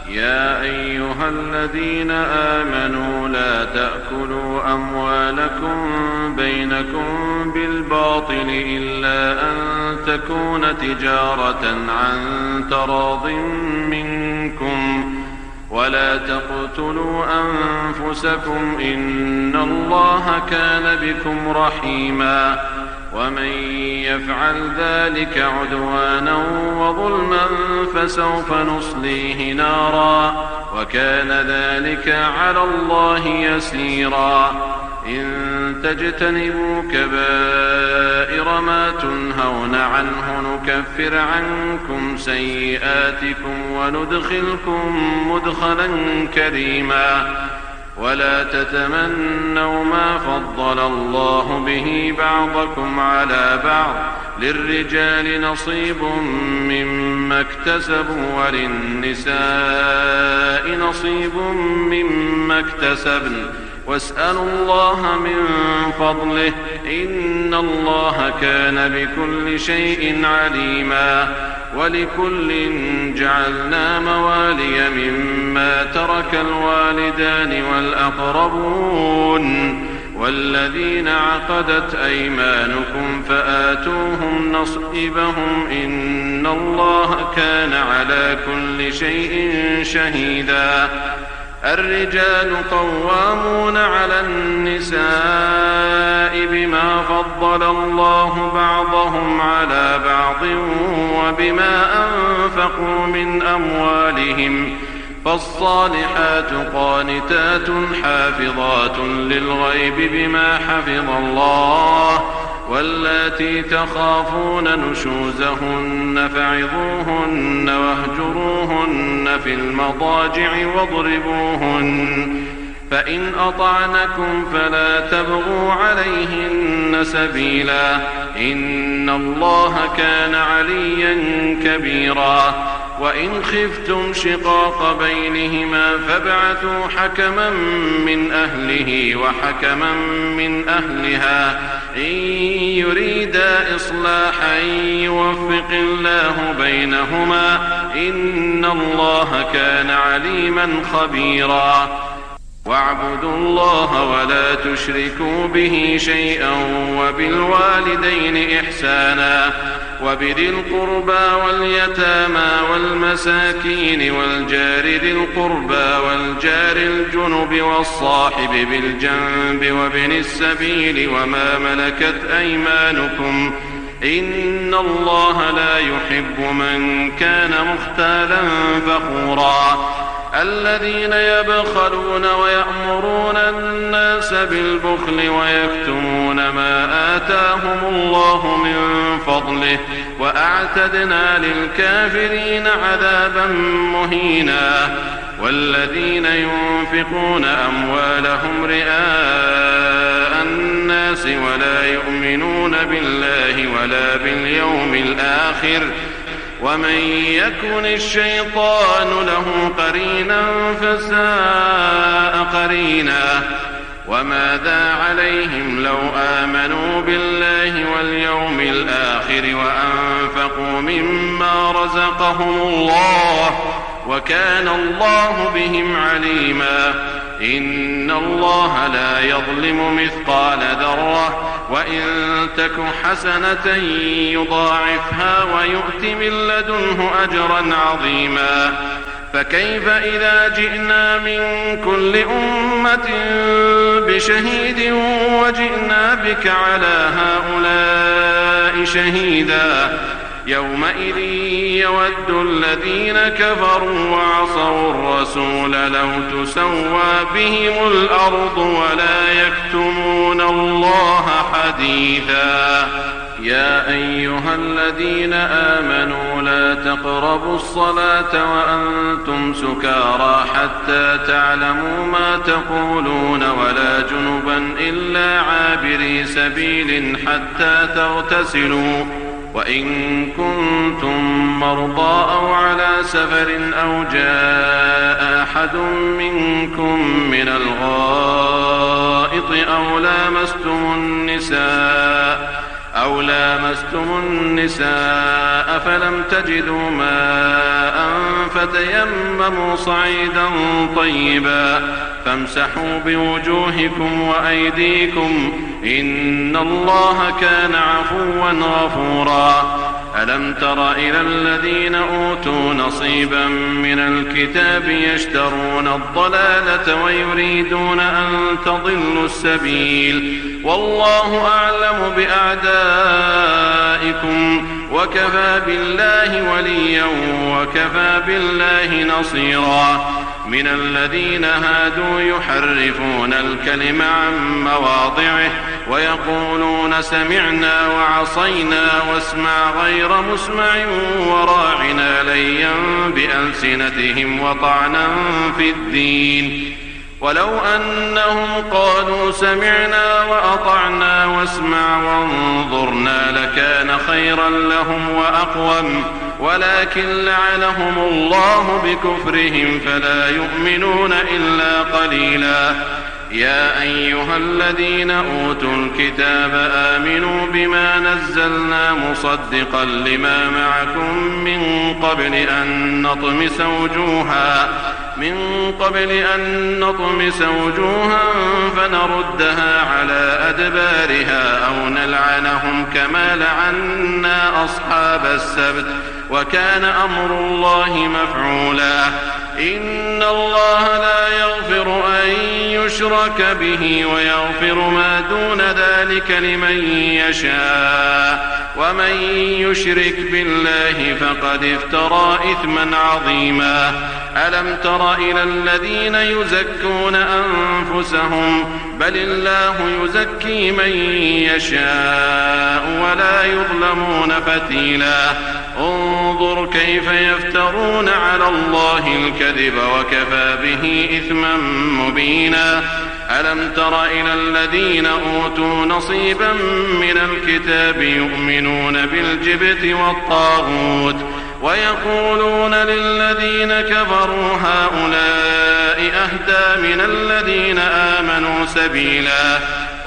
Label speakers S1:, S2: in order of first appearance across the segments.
S1: يا أيها الذين آمنوا لا تأكلوا أموالكم بينكم بالباطل إلا أن تكون تجارة عن تراض منكم ولا تقتلوا أنفسكم إن الله كان بكم رحيما ومن يفعل ذلك عدوانا وظلما فسوف نصليه نارا وكان ذلك على الله يسيرا إن تجتنبوا كبائر ما تنهون عنه نكفر عنكم سيئاتكم وندخلكم مدخلا كريما ولا تتمنوا ما فضل الله به بعضكم على بعض للرجال نصيب مما اكتسبوا وللنساء نصيب مما اكتسبن واسألوا الله من فضله إن الله كان بكل شيء عليما ولكل جعلنا موالي مما ترك الوالدان والأقربون والذين عقدت أيمانكم فآتوهم نصيبهم إن الله كان على كل شيء شهيدا الرجال قوامون على النساء بما فضل الله بعضهم على بعض وبما أنفقوا من أموالهم فالصالحات قانتات حافظات للغيب بما حفظ الله واللاتي تخافون نشوزهن فعظوهن واهجروهن في المضاجع واضربوهن فإن أطعنكم فلا تبغوا عليهن سبيلا إن الله كان عليا كبيرا وإن خفتم شقاق بينهما فابعثوا حكما من أهله وحكما من أهلها إن يريدا إصلاحا يوفق الله بينهما إن الله كان عليما خبيرا واعبدوا الله ولا تشركوا به شيئا وبالوالدين إحسانا وبذي القربى واليتامى والمساكين والجار ذي القربى والجار الجنب والصاحب بالجنب وابن السبيل وما ملكت أيمانكم إن الله لا يحب من كان مختالا فخورا الذين يبخلون ويأمرون الناس بالبخل ويكتمون ما آتاهم الله من فضله وأعتدنا للكافرين عذابا مهينا والذين ينفقون أموالهم رئاء الناس ولا يؤمنون بالله ولا باليوم الآخر ومن يكن الشيطان له قرينا فساء قرينا وماذا عليهم لو آمنوا بالله واليوم الآخر وأنفقوا مما رزقهم الله وكان الله بهم عليما إن الله لا يظلم مثقال ذرة وإن تك حسنة يضاعفها ويؤت من لدنه أجرا عظيما فكيف إذا جئنا من كل أمة بشهيد وجئنا بك على هؤلاء شهيدا يومئذ يود الذين كفروا وعصوا الرسول لو تسوى بهم الأرض ولا يكتمون الله حديثا يا أيها الذين آمنوا لا تقربوا الصلاة وأنتم سكارى حتى تعلموا ما تقولون ولا جنبا إلا عابري سبيل حتى تغتسلوا وإن كنتم مرضى أو على سفر أو جاء أحد منكم من الغائط أو أو لامستم النساء فلم تجدوا ماء فتيمموا صعيدا طيبا فامسحوا بوجوهكم وأيديكم إن الله كان عفوا غفورا. ألم تر إلى الذين أوتوا نصيبا من الكتاب يشترون الضلالة ويريدون أن تضلوا السبيل والله أعلم بأعدائكم وكفى بالله وليا وكفى بالله نصيرا. من الذين هادوا يحرفون الكلم عن مواضعه ويقولون سمعنا وعصينا واسمع غير مسمع وراعنا ليا بألسنتهم وطعنا في الدين ولو أنهم قالوا سمعنا وأطعنا واسمع وانظرنا لكان خيرا لهم وأقوم ولكن لعنهم الله بكفرهم فلا يؤمنون إلا قليلا. يا أيها الذين أوتوا الكتاب آمنوا بما نزلنا مصدقا لما معكم من قبل أن نطمس وجوها فنردها على أدبارها أو نلعنهم كما لعنا أصحاب السبت وكان أمر الله مفعولا. إن الله لا يغفر أن يشرك به ويغفر ما دون ذلك لمن يشاء ومن يشرك بالله فقد افترى إثما عظيما. ألم تر إلى الذين يزكون أنفسهم بل الله يزكي من يشاء ولا يظلمون فتيلا. انظر كيف يفترون على الله الكذب وكفى به إثما مبينا. ألم تر إلى الذين أوتوا نصيبا من الكتاب يؤمنون بالجبت والطاغوت ويقولون للذين كفروا هؤلاء أهدى من الذين آمنوا سبيلا.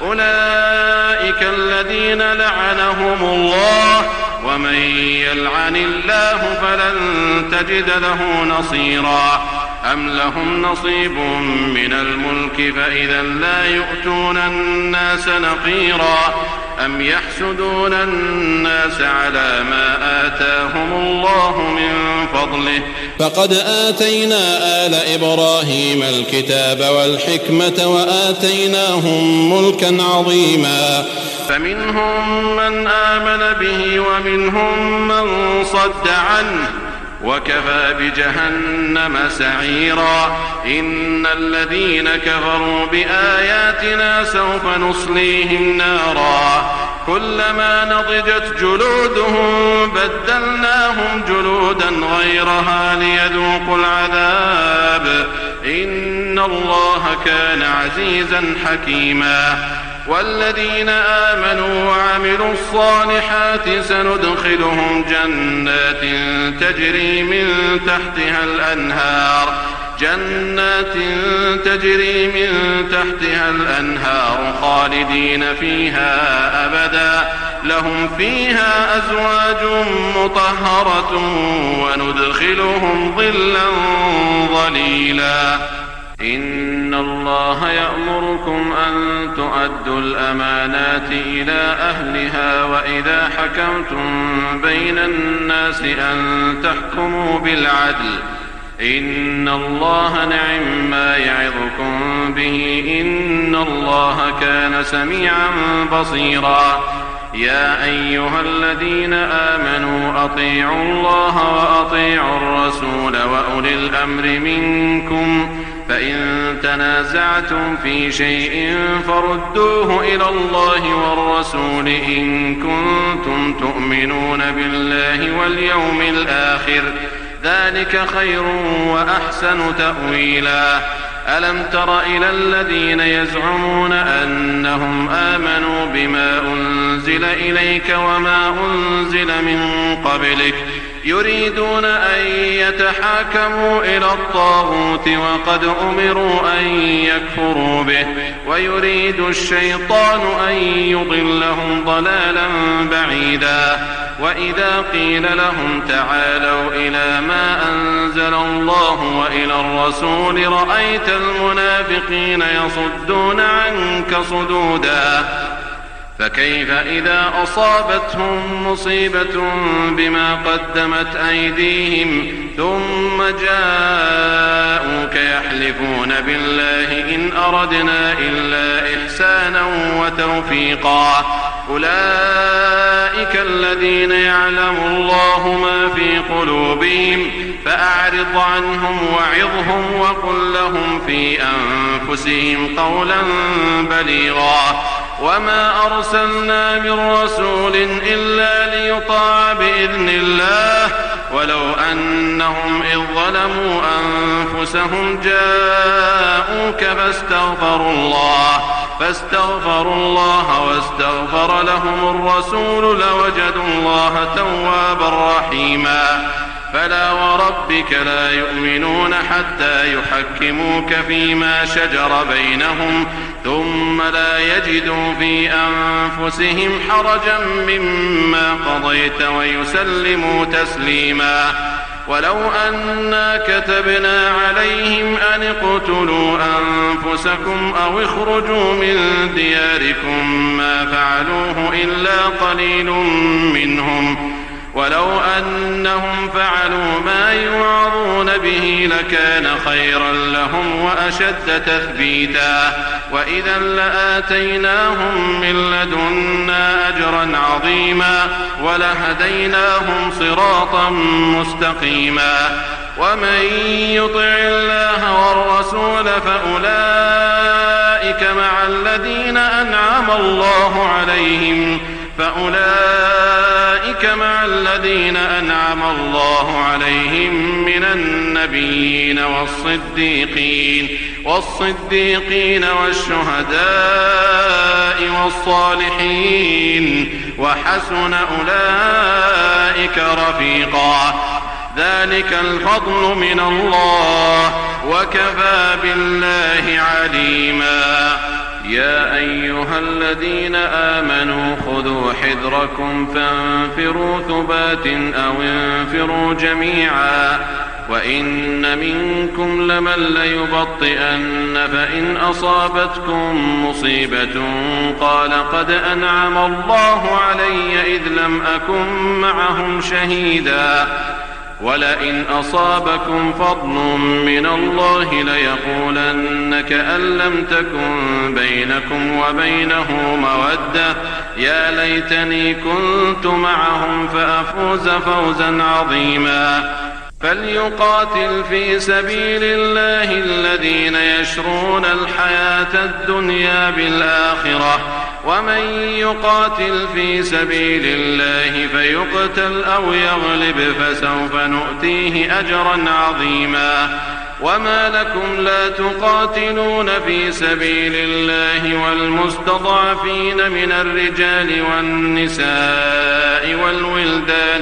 S1: أولئك الذين لعنهم الله ومن يلعن الله فلن تجد له نصيرا. أم لهم نصيب من الملك فإذا لا يؤتون الناس نقيرا أم يحسدون الناس على ما آتاهم الله من فضله
S2: فقد آتينا آل إبراهيم الكتاب والحكمة وآتيناهم ملكا عظيما.
S1: فمنهم من آمن به ومنهم من صد عنه وكفى بجهنم سعيرا. إن الذين كفروا بآياتنا سوف نصليهم نارا كلما نضجت جلودهم بدلناهم جلودا غيرها ليذوقوا العذاب إن الله كان عزيزا حكيما. والذين آمنوا وعملوا الصالحات سندخلهم جنات تجري من تحتها الأنهار خالدين فيها أبدا لهم فيها أزواج مطهرة وندخلهم ظلا ظليلا. إن الله يأمركم أن تؤدوا الأمانات إلى أهلها وإذا حكمتم بين الناس أن تحكموا بالعدل إن الله نعم ما يعظكم به إن الله كان سميعا بصيرا. يا أيها الذين آمنوا أطيعوا الله وأطيعوا الرسول وأولي الأمر منكم فإن تنازعتم في شيء فردوه إلى الله والرسول إن كنتم تؤمنون بالله واليوم الآخر ذلك خير وأحسن تأويلا. ألم تر إلى الذين يزعمون أنهم آمنوا بما أنزل إليك وما أنزل من قبلك يريدون أن يتحاكموا إلى الطاغوت وقد أمروا أن يكفروا به ويريد الشيطان أن يضلهم ضلالا بعيدا. وإذا قيل لهم تعالوا إلى ما أنزل الله وإلى الرسول رأيت المنافقين يصدون عنك صدودا. فكيف إذا أصابتهم مصيبة بما قدمت أيديهم ثم جاءوك يحلفون بالله إن أردنا إلا إحسانا وتوفيقا أولئك الذين يعلم الله ما في قلوبهم فأعرض عنهم وعظهم وقل لهم في أنفسهم قولا بليغا. وما أرسلنا من رسول إلا ليطاع بإذن الله ولو أنهم إذ ظلموا أنفسهم جاءوك فاستغفروا الله واستغفر لهم الرسول لوجدوا الله توابا رحيما. فلا وربك لا يؤمنون حتى يحكموك فيما شجر بينهم ثم لا يجدوا في أنفسهم حرجا مما قضيت ويسلموا تسليما. ولو أنا كتبنا عليهم أن اقتلوا أنفسكم أو اخرجوا من دياركم ما فعلوه إلا قليل منهم ولو أنهم فعلوا ما يوعظون به لكان خيرا لهم وأشد تثبيتا وإذا لآتيناهم من لدنا أجرا عظيما ولهديناهم صراطا مستقيما. ومن يطع الله والرسول فأولئك مع الذين أنعم الله عليهم من النبيين والصديقين والشهداء والصالحين وحسن أولئك رفيقا. ذلك الفضل من الله وكفى بالله عليما. يا أيها الذين آمنوا خذوا حذركم فانفروا ثبات أو انفروا جميعا وإن منكم لمن ليبطئن فإن أصابتكم مصيبة قال قد أنعم الله علي إذ لم أكن معهم شهيدا ولئن أصابكم فضل من الله ليقولن كأن لم تكن بينكم وبينه مودة يا ليتني كنت معهم فأفوز فوزا عظيما. فليقاتل في سبيل الله الذين يشرون الحياة الدنيا بالآخرة ومن يقاتل في سبيل الله فيقتل أو يغلب فسوف نؤتيه أجرا عظيما. وما لكم لا تقاتلون في سبيل الله والمستضعفين من الرجال والنساء والولدان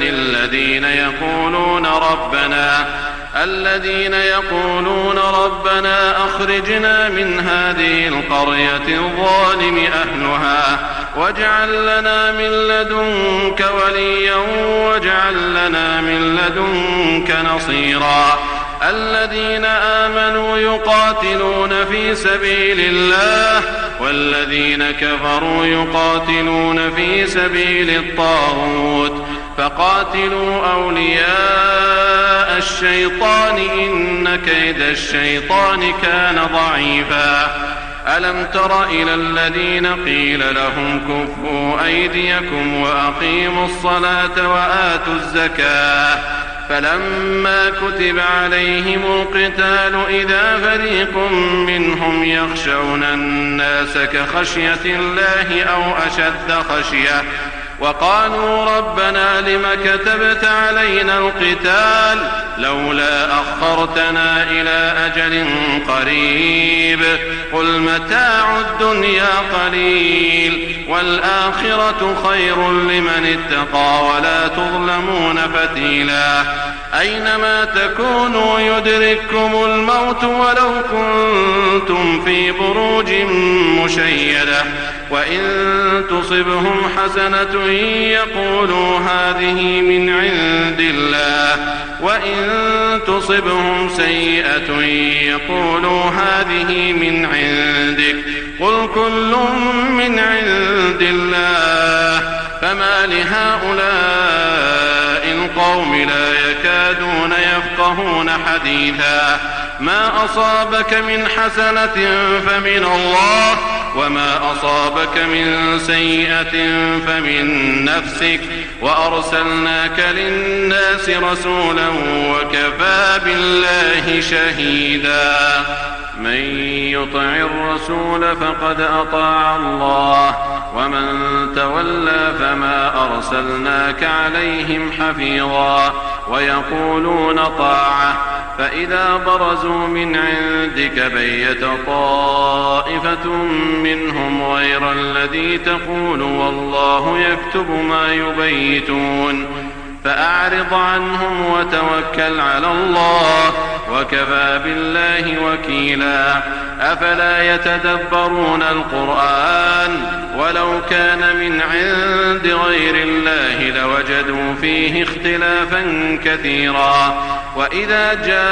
S1: الذين يقولون ربنا أخرجنا من هذه القرية الظالم أهلها واجعل لنا من لدنك وليا واجعل لنا من لدنك نصيرا. الذين آمنوا يقاتلون في سبيل الله والذين كفروا يقاتلون في سبيل الطاغوت فقاتلوا أولياء الشيطان إن كيد الشيطان كان ضعيفا. ألم تر إلى الذين قيل لهم كفوا أيديكم وأقيموا الصلاة وآتوا الزكاة فلما كتب عليهم القتال إذا فريق منهم يخشون الناس كخشية الله أو أشد خشية وقالوا ربنا لم كتبت علينا القتال لولا أخرتنا إلى أجل قريب قل متاع الدنيا قليل والآخرة خير لمن اتقى ولا تظلمون فتيلا أينما تكونوا يدرككم الموت ولو كنتم في بروج مشيدة وإن تصبهم حسنة يقولوا هذه من عند الله وإن تصبهم سيئة يقولوا هذه من عندك قل كل من عند الله فما لهؤلاء القوم لا يكادون يفقهون حديثا ما أصابك من حسنة فمن الله وما أصابك من سيئة فمن نفسك وأرسلناك للناس رسولا وكفى بالله شهيدا من يطع الرسول فقد أطاع الله ومن تولى فما أرسلناك عليهم حفيظا ويقولون طاعة فإذا برزوا من عندك بيت طائفة منهم غير الذي تقول والله يكتب ما يبيتون فأعرض عنهم وتوكل على الله وكفى بالله وكيلا أفلا يتدبرون القرآن ولو كان من عند غير الله لوجدوا فيه اختلافا كثيرا وإذا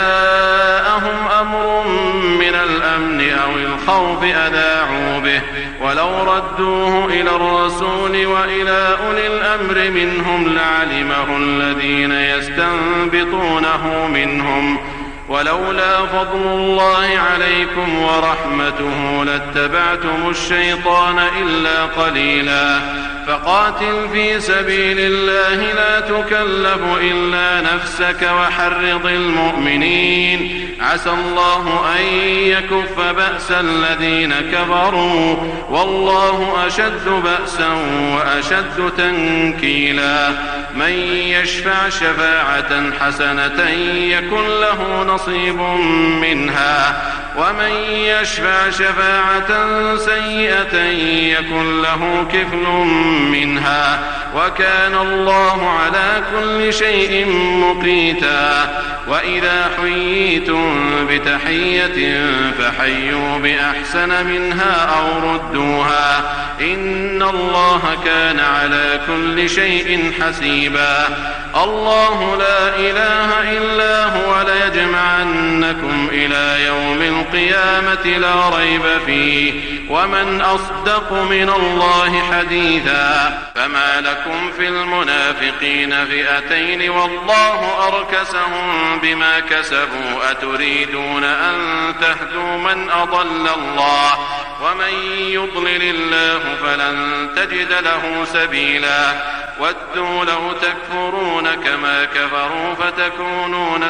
S1: جاءهم أمر من الأمن أو الخوف أذاعوا به ولو ردوه إلى الرسول وإلى أولي الأمر منهم لعلمه الذين يستنبطونه منهم ولولا فضل الله عليكم ورحمته لاتبعتم الشيطان إلا قليلا فقاتل في سبيل الله لا تكلف إلا نفسك وحرض المؤمنين عسى الله أن يكف بأس الذين كفروا والله أشد بأسا وأشد تنكيلا من يشفع شفاعة حسنة يكن له نصيب منها ومن يشفع شفاعة سيئة يكن له كفل منها وكان الله على كل شيء مقيتا وإذا حييتم بتحية فحيوا بأحسن منها أو ردوها إن الله كان على كل شيء حسيبا الله لا إله إلا هو ليجمعنكم إلى يوم القيامة لا ريب فيه ومن أصدق من الله حديثا فما لكم في المنافقين فئتين والله أركسهم بما كسبوا أتريدون أن تهدوا من أضل الله ومن يضلل الله فلن تجد له سبيلا ودوا لو تكفرون كما كفروا فتكونون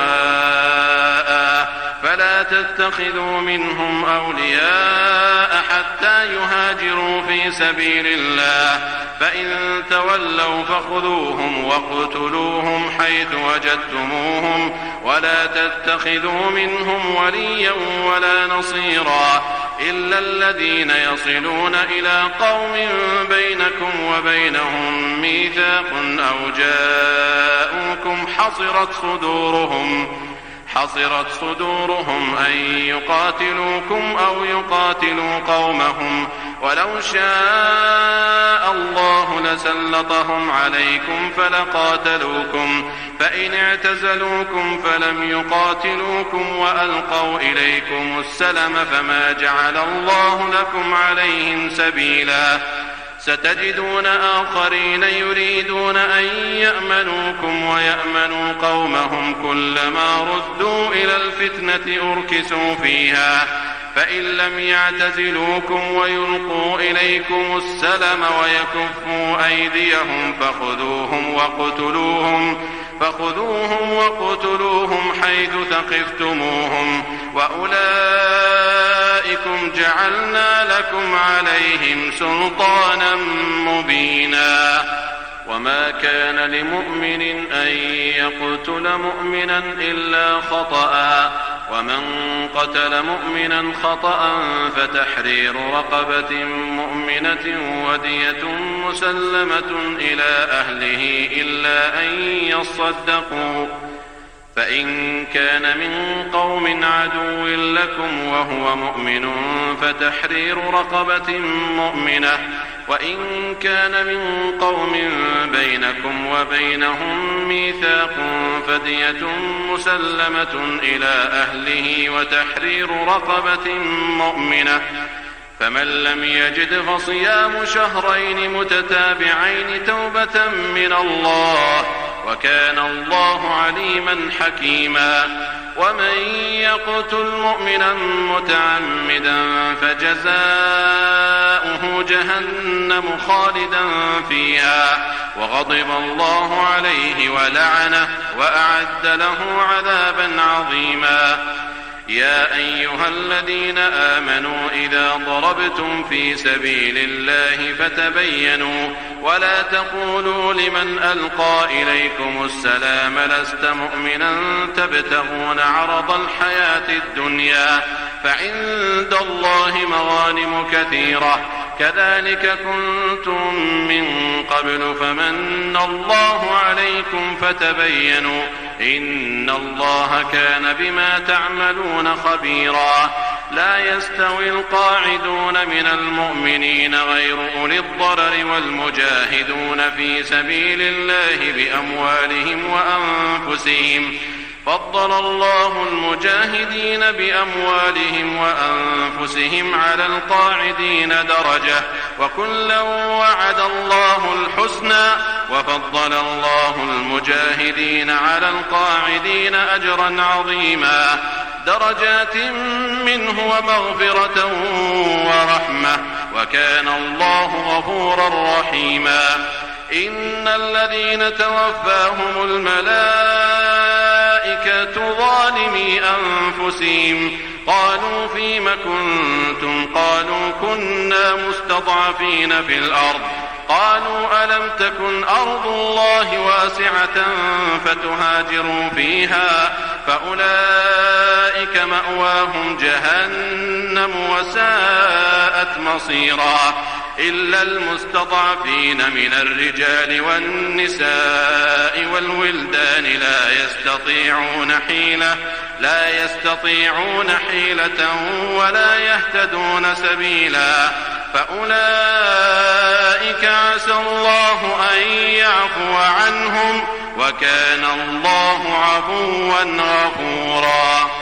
S1: سواء فلا تتخذوا منهم أولياء حتى يهاجروا في سبيل الله فإن تولوا فخذوهم واقتلوهم حيث وجدتموهم ولا تتخذوا منهم وليا ولا نصيرا إلا الذين يصلون إلى قوم بينكم وبينهم ميثاق أو جاءوكم حصرت صدورهم أن يقاتلوكم أو يقاتلوا قومهم ولو شاء الله لسلطهم عليكم فلقاتلوكم فإن اعتزلوكم فلم يقاتلوكم وألقوا إليكم السلم فما جعل الله لكم عليهم سبيلا ستجدون آخرين يريدون أن يأمنوكم ويأمنوا قومهم كلما ردوا إلى الفتنة أركسوا فيها فإن لم يعتزلوكم ويلقوا إليكم السلم ويكفوا أيديهم فخذوهم وقتلوهم حيث ثقفتموهم وأولئك أولئكم جعلنا لكم عليهم سلطانا مبينا وما كان لمؤمن أن يقتل مؤمنا إلا خطأ ومن قتل مؤمنا خطأ فتحرير رقبة مؤمنة ودية مسلمة إلى أهله إلا أن يصدقوا فإن كان من قوم عدو لكم وهو مؤمن فتحرير رقبة مؤمنة وإن كان من قوم بينكم وبينهم ميثاق فدية مسلمة إلى أهله وتحرير رقبة مؤمنة فمن لم يجد فصيام شهرين متتابعين توبة من الله وكان الله عليما حكيما ومن يقتل مؤمنا متعمدا فجزاؤه جهنم خالدا فيها وغضب الله عليه ولعنه وأعد له عذابا عظيما يا أيها الذين آمنوا إذا ضربتم في سبيل الله فتبينوا ولا تقولوا لمن ألقى إليكم السلام لست مؤمنا تبتغون عرض الحياة الدنيا فعند الله مغانم كثيرة كذلك كنتم من قبل فمن الله عليكم فتبينوا إن الله كان بما تعملون خبيرا لا يستوي القاعدون من المؤمنين غير أولي الضرر والمجاهدون في سبيل الله بأموالهم وأنفسهم فضل الله المجاهدين بأموالهم وأنفسهم على القاعدين درجة وكلا وعد الله الحسنى وفضل الله المجاهدين على القاعدين أجرا عظيما درجات منه ومغفرة ورحمة وكان الله غفورا رحيما إن الذين توفاهم الملائكة ظالمي أنفسهم قالوا فيم كنتم قالوا كنا مستضعفين في الأرض قالوا ألم تكن أرض الله واسعة فتهاجروا فيها فأولئك مأواهم جهنم وساءت مصيرا إلا المستضعفين من الرجال والنساء والولدان لا يستطيعون حيلة ولا يهتدون سبيلا فأولئك عسى الله أن يعفو عنهم وكان الله عفوا غفورا